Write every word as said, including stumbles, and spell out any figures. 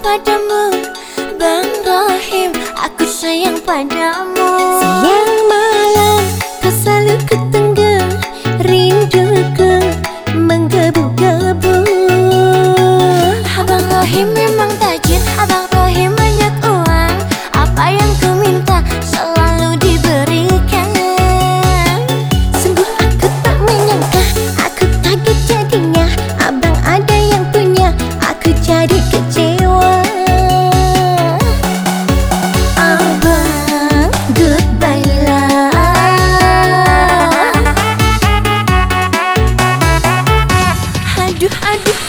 padamu, Bang Rohim, aku sayang padamu. Siang malam kau selalu kutunggu, rinduku menggebu-gebu. Abang Rohim memang tajir, Abang Rohim banyak uang, apa yang ku minta selalu diberikan. Sungguh aku tak menyangka, aku kaget jadinya. Abang ada yang punya, aku jadi kecewa. Abang, goodbye lah. Aduh, aduh